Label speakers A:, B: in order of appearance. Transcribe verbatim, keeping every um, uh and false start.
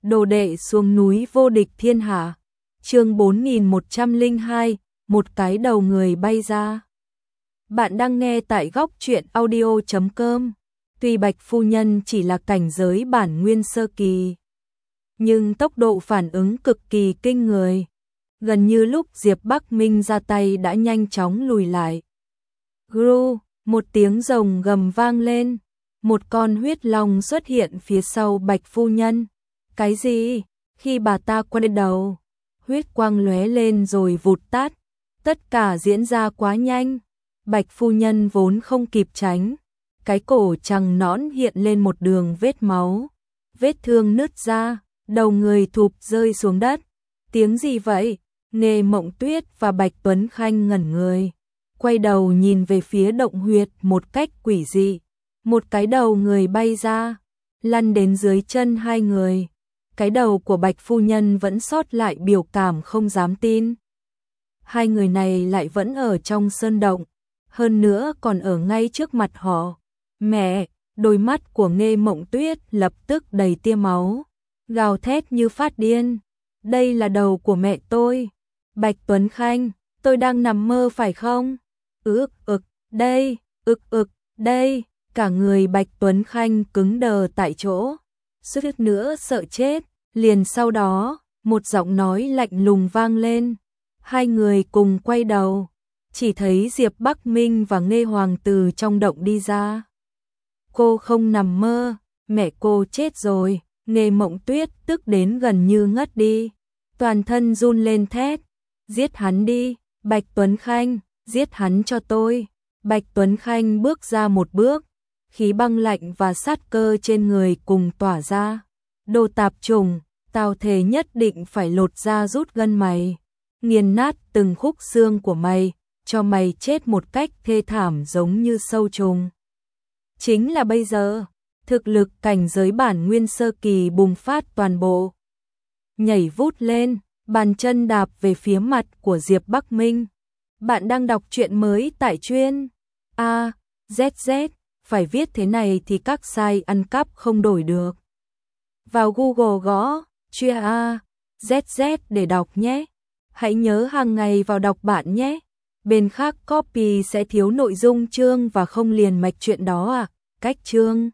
A: Đồ đệ xuống núi vô địch thiên hạ. Chương bốn nghìn một trăm lẻ hai, một cái đầu người bay ra. Bạn đang nghe tại góc truyện audio chấm com. Tuy Bạch phu nhân chỉ là cảnh giới bản nguyên sơ kỳ, nhưng tốc độ phản ứng cực kỳ kinh người. Gần như lúc Diệp Bắc Minh ra tay đã nhanh chóng lùi lại. Gru, một tiếng rồng gầm vang lên. Một con huyết long xuất hiện phía sau Bạch phu nhân. Cái gì? Khi bà ta quay đầu, huyết quang lóe lên rồi vụt tắt. Tất cả diễn ra quá nhanh. Bạch phu nhân vốn không kịp tránh. Cái cổ trắng nõn hiện lên một đường vết máu. Vết thương nứt ra, đầu người thụp rơi xuống đất. Tiếng gì vậy? Nghê Mộng Tuyết và Bạch Tuấn Khanh ngẩn người. Quay đầu nhìn về phía động huyệt một cách quỷ dị. Một cái đầu người bay ra, lăn đến dưới chân hai người. Cái đầu của Bạch phu nhân vẫn sót lại biểu cảm không dám tin. Hai người này lại vẫn ở trong sơn động, hơn nữa còn ở ngay trước mặt họ. Mẹ, đôi mắt của Nghê Mộng Tuyết lập tức đầy tia máu, gào thét như phát điên. Đây là đầu của mẹ tôi. Bạch Tuấn Khanh, tôi đang nằm mơ phải không? Ực ực, đây, ực ực, đây. Cả người Bạch Tuấn Khanh cứng đờ tại chỗ, suýt nữa sợ chết. Liền sau đó, một giọng nói lạnh lùng vang lên. Hai người cùng quay đầu, chỉ thấy Diệp Bắc Minh và Nghê Hoàng từ trong động đi ra. Cô không nằm mơ, mẹ cô chết rồi. Nghê Mộng Tuyết tức đến gần như ngất đi, toàn thân run lên thét. Giết hắn đi, Bạch Tuấn Khanh, giết hắn cho tôi. Bạch Tuấn Khanh bước ra một bước, khí băng lạnh và sát cơ trên người cùng tỏa ra. Đồ tạp trùng, tao thề nhất định phải lột da rút gân mày, nghiền nát từng khúc xương của mày, cho mày chết một cách thê thảm giống như sâu trùng. Chính là bây giờ, thực lực cảnh giới bản nguyên sơ kỳ bùng phát toàn bộ. Nhảy vút lên, bàn chân đạp về phía mặt của Diệp Bắc Minh. Bạn đang đọc truyện mới tại chuyên A Z Z. Phải viết thế này thì các site ăn cắp không đổi được. Vào Google gõ chuyên A Z Z để đọc nhé. Hãy nhớ hàng ngày vào đọc bạn nhé. Bên khác copy sẽ thiếu nội dung chương và không liền mạch chuyện đó à. Cách chương